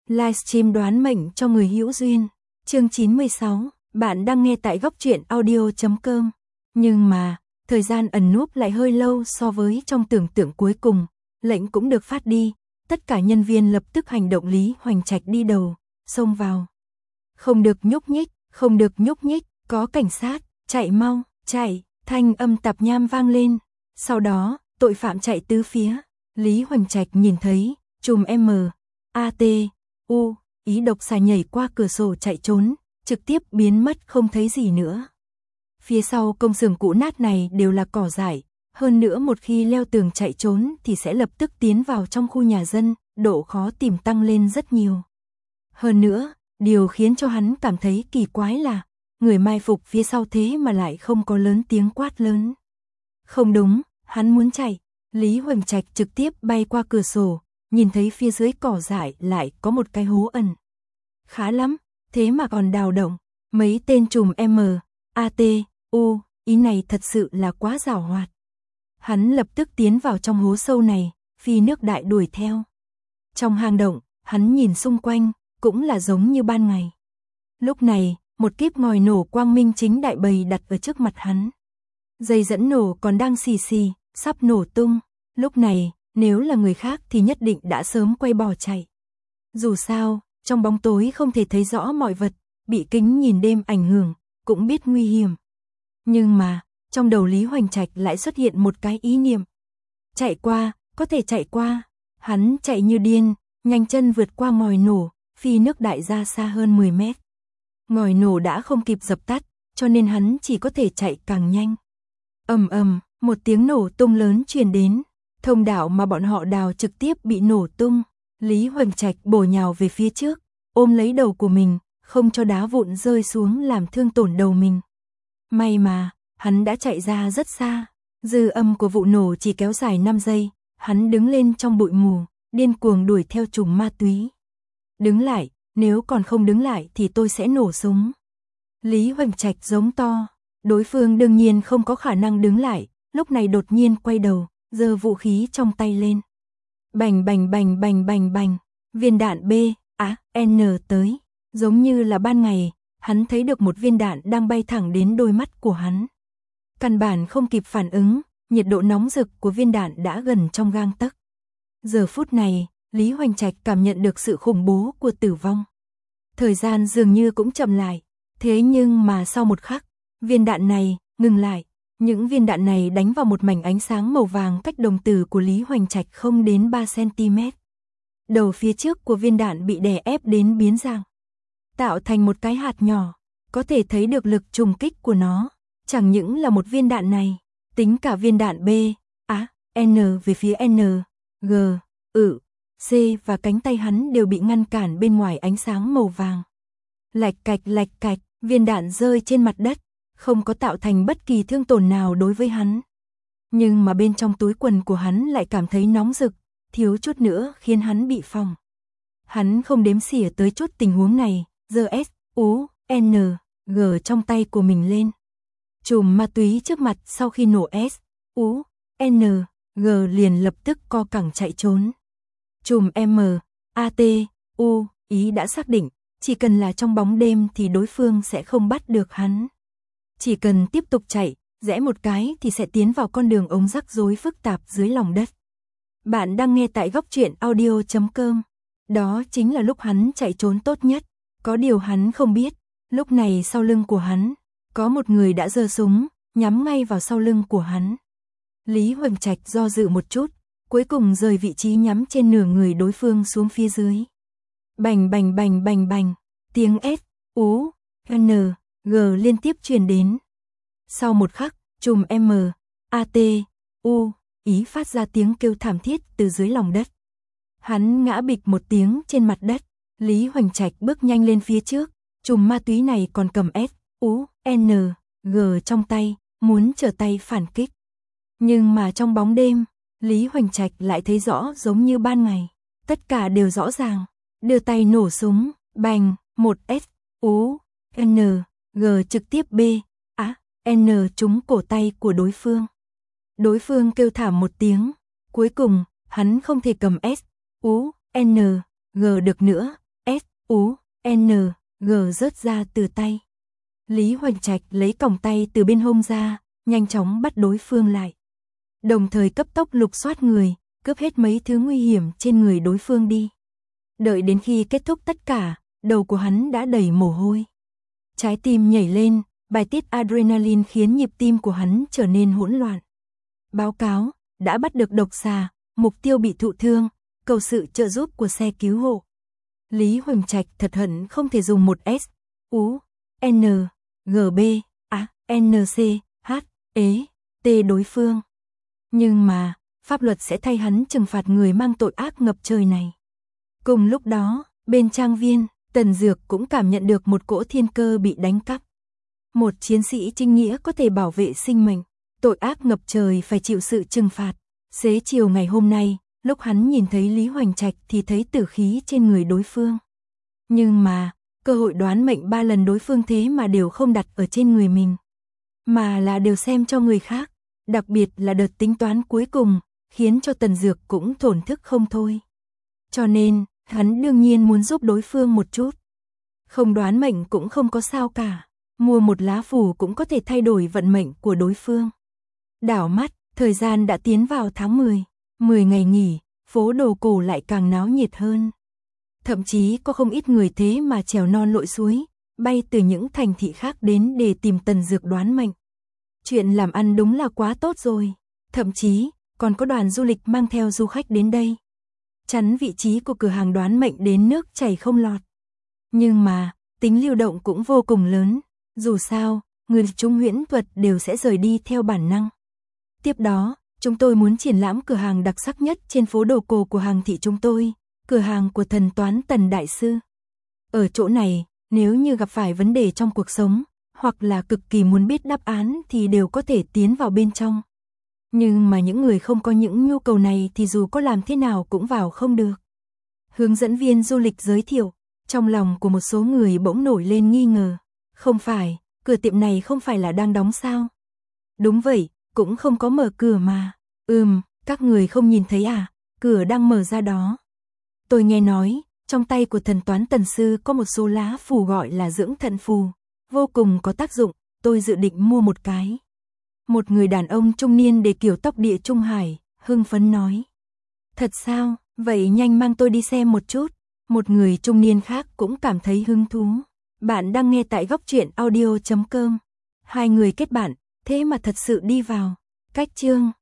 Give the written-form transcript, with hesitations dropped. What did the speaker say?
Livestream đoán mệnh cho người hữu duyên. Chương 96, bạn đang nghe tại góc truyện audio.com. Nhưng mà, thời gian ẩn núp lại hơi lâu so với trong tưởng tượng cuối cùng, lệnh cũng được phát đi, tất cả nhân viên lập tức hành động. Lý Hoành Trạch đi đầu, xông vào. Không được nhúc nhích, không được nhúc nhích, có cảnh sát, chạy mau, chạy, thanh âm tạp nham vang lên. Sau đó, tội phạm chạy tứ phía. Lý Hoành Trạch nhìn thấy, chùm M.A.T.U. ý độc xà nhảy qua cửa sổ chạy trốn, trực tiếp biến mất không thấy gì nữa. Phía sau công xưởng cũ nát này đều là cỏ dại, hơn nữa một khi leo tường chạy trốn thì sẽ lập tức tiến vào trong khu nhà dân, độ khó tìm tăng lên rất nhiều. Hơn nữa, điều khiến cho hắn cảm thấy kỳ quái là, người mai phục phía sau thế mà lại không có lớn tiếng quát lớn. Không đúng, hắn muốn chạy. Lý Hoành Trạch trực tiếp bay qua cửa sổ, nhìn thấy phía dưới cỏ dại lại có một cái hố ẩn. Khá lắm, thế mà còn đào động. Mấy tên trùm M.A.T.U. ý này thật sự là quá giàu hoạt. Hắn lập tức tiến vào trong hố sâu này, phi nước đại đuổi theo. Trong hang động, hắn nhìn xung quanh, cũng là giống như ban ngày. Lúc này, một kíp ngòi nổ quang minh chính đại bày đặt ở trước mặt hắn. Dây dẫn nổ còn đang xì xì, sắp nổ tung. Lúc này, nếu là người khác thì nhất định đã sớm quay bỏ chạy. Dù sao, trong bóng tối không thể thấy rõ mọi vật, bị kính nhìn đêm ảnh hưởng, cũng biết nguy hiểm. Nhưng mà, trong đầu Lý Hoành Trạch lại xuất hiện một cái ý niệm. Chạy qua, có thể chạy qua. Hắn chạy như điên, nhanh chân vượt qua ngòi nổ, phi nước đại ra xa hơn 10 mét. Ngòi nổ đã không kịp dập tắt, cho nên hắn chỉ có thể chạy càng nhanh. Ầm ầm, một tiếng nổ tung lớn truyền đến. Thông đạo mà bọn họ đào trực tiếp bị nổ tung. Lý Hoành Trạch bổ nhào về phía trước, ôm lấy đầu của mình, không cho đá vụn rơi xuống làm thương tổn đầu mình. May mà, hắn đã chạy ra rất xa. Dư âm của vụ nổ chỉ kéo dài 5 giây, hắn đứng lên trong bụi mù, điên cuồng đuổi theo trùm ma túy. Đứng lại, nếu còn không đứng lại thì tôi sẽ nổ súng. Lý Hoành Trạch giống to, đối phương đương nhiên không có khả năng đứng lại, lúc này đột nhiên quay đầu, giơ vũ khí trong tay lên. Bành bành bành bành bành bành, viên đạn B.A.N tới, giống như là ban ngày, hắn thấy được một viên đạn đang bay thẳng đến đôi mắt của hắn. Căn bản không kịp phản ứng, nhiệt độ nóng rực của viên đạn đã gần trong gang tấc. Giờ phút này, Lý Hoành Trạch cảm nhận được sự khủng bố của tử vong. Thời gian dường như cũng chậm lại, thế nhưng mà sau một khắc, viên đạn này ngừng lại. Những viên đạn này đánh vào một mảnh ánh sáng màu vàng cách đồng tử của Lý Hoành Trạch không đến 3 cm. Đầu phía trước của viên đạn bị đè ép đến biến dạng, tạo thành một cái hạt nhỏ, có thể thấy được lực trùng kích của nó. Chẳng những là một viên đạn này, tính cả viên đạn B.A.N về phía N, G, C và cánh tay hắn đều bị ngăn cản bên ngoài ánh sáng màu vàng. Lạch cạch, viên đạn rơi trên mặt đất, không có tạo thành bất kỳ thương tổn nào đối với hắn. Nhưng mà bên trong túi quần của hắn lại cảm thấy nóng rực, thiếu chút nữa khiến hắn bị phỏng. Hắn không đếm xỉa tới chút tình huống này, giơ S.U.N.G trong tay của mình lên. Chùm ma túy trước mặt sau khi nổ S.U.N.G liền lập tức co cẳng chạy trốn. Chùm M.A.T.U. ý đã xác định, chỉ cần là trong bóng đêm thì đối phương sẽ không bắt được hắn. Chỉ cần tiếp tục chạy, rẽ một cái thì sẽ tiến vào con đường ống rắc rối phức tạp dưới lòng đất. Bạn đang nghe tại góc truyện audio.com. Đó chính là lúc hắn chạy trốn tốt nhất. Có điều hắn không biết, lúc này sau lưng của hắn, có một người đã giơ súng, nhắm ngay vào sau lưng của hắn. Lý Hoành Trạch do dự một chút, cuối cùng rời vị trí nhắm trên nửa người đối phương xuống phía dưới. Bành bành bành bành bành, tiếng S.U.N.G liên tiếp truyền đến. Sau một khắc, chùm M.A.T.U. ý phát ra tiếng kêu thảm thiết từ dưới lòng đất. Hắn ngã bịch một tiếng trên mặt đất. Lý Hoành Trạch bước nhanh lên phía trước, chùm ma túy này còn cầm S.U.N.G trong tay, muốn trở tay phản kích. Nhưng mà trong bóng đêm, Lý Hoành Trạch lại thấy rõ giống như ban ngày. Tất cả đều rõ ràng. Đưa tay nổ súng, bành, một S.U.N.G trực tiếp B.A.N trúng cổ tay của đối phương. Đối phương kêu thảm một tiếng. Cuối cùng, hắn không thể cầm S.U.N.G được nữa. U, N, G rớt ra từ tay. Lý Hoành Trạch lấy còng tay từ bên hông ra, nhanh chóng bắt đối phương lại. Đồng thời cấp tốc lục soát người, cướp hết mấy thứ nguy hiểm trên người đối phương đi. Đợi đến khi kết thúc tất cả, đầu của hắn đã đầy mồ hôi. Trái tim nhảy lên, bài tiết adrenaline khiến nhịp tim của hắn trở nên hỗn loạn. Báo cáo, đã bắt được độc xà, mục tiêu bị thụ thương, cầu sự trợ giúp của xe cứu hộ. Lý Hoành Trạch thật hận không thể dùng một S, U, N, G, B, A, N, C, H, E, T đối phương. Nhưng mà, pháp luật sẽ thay hắn trừng phạt người mang tội ác ngập trời này. Cùng lúc đó, bên trang viên, Tần Dược cũng cảm nhận được một cỗ thiên cơ bị đánh cắp. Một chiến sĩ chính nghĩa có thể bảo vệ sinh mệnh, tội ác ngập trời phải chịu sự trừng phạt. Xế chiều ngày hôm nay, lúc hắn nhìn thấy Lý Hoành Trạch thì thấy tử khí trên người đối phương. Nhưng mà, cơ hội đoán mệnh 3 lần đối phương thế mà đều không đặt ở trên người mình, mà là đều xem cho người khác. Đặc biệt là đợt tính toán cuối cùng, khiến cho Tần Dược cũng thổn thức không thôi. Cho nên, hắn đương nhiên muốn giúp đối phương một chút. Không đoán mệnh cũng không có sao cả, mua một lá phù cũng có thể thay đổi vận mệnh của đối phương. Đảo mắt, thời gian đã tiến vào tháng 10, 10 ngày nghỉ, phố đồ cổ lại càng náo nhiệt hơn. Thậm chí có không ít người thế mà trèo non lội suối, bay từ những thành thị khác đến để tìm Tần Dược đoán mệnh. Chuyện làm ăn đúng là quá tốt rồi, thậm chí còn có đoàn du lịch mang theo du khách đến đây. Chắn vị trí của cửa hàng đoán mệnh đến nước chảy không lọt. Nhưng mà, tính lưu động cũng vô cùng lớn, dù sao, người trung huyễn thuật đều sẽ rời đi theo bản năng. Tiếp đó, chúng tôi muốn triển lãm cửa hàng đặc sắc nhất trên phố đồ cổ của hàng thị chúng tôi, cửa hàng của thần toán Tần Đại Sư. Ở chỗ này, nếu như gặp phải vấn đề trong cuộc sống, hoặc là cực kỳ muốn biết đáp án thì đều có thể tiến vào bên trong. Nhưng mà những người không có những nhu cầu này thì dù có làm thế nào cũng vào không được. Hướng dẫn viên du lịch giới thiệu, trong lòng của một số người bỗng nổi lên nghi ngờ. Không phải, cửa tiệm này không phải là đang đóng sao? Đúng vậy, cũng không có mở cửa mà. Các người không nhìn thấy à, cửa đang mở ra đó. Tôi nghe nói, trong tay của thần toán Tần Sư có một số lá phù gọi là dưỡng thận phù, vô cùng có tác dụng, tôi dự định mua một cái. Một người đàn ông trung niên để kiểu tóc Địa Trung Hải, hưng phấn nói. Thật sao, vậy nhanh mang tôi đi xem một chút. Một người trung niên khác cũng cảm thấy hứng thú. Bạn đang nghe tại Góc Truyện Audio.com. Hai người kết bạn, thế mà thật sự đi vào. Cách chương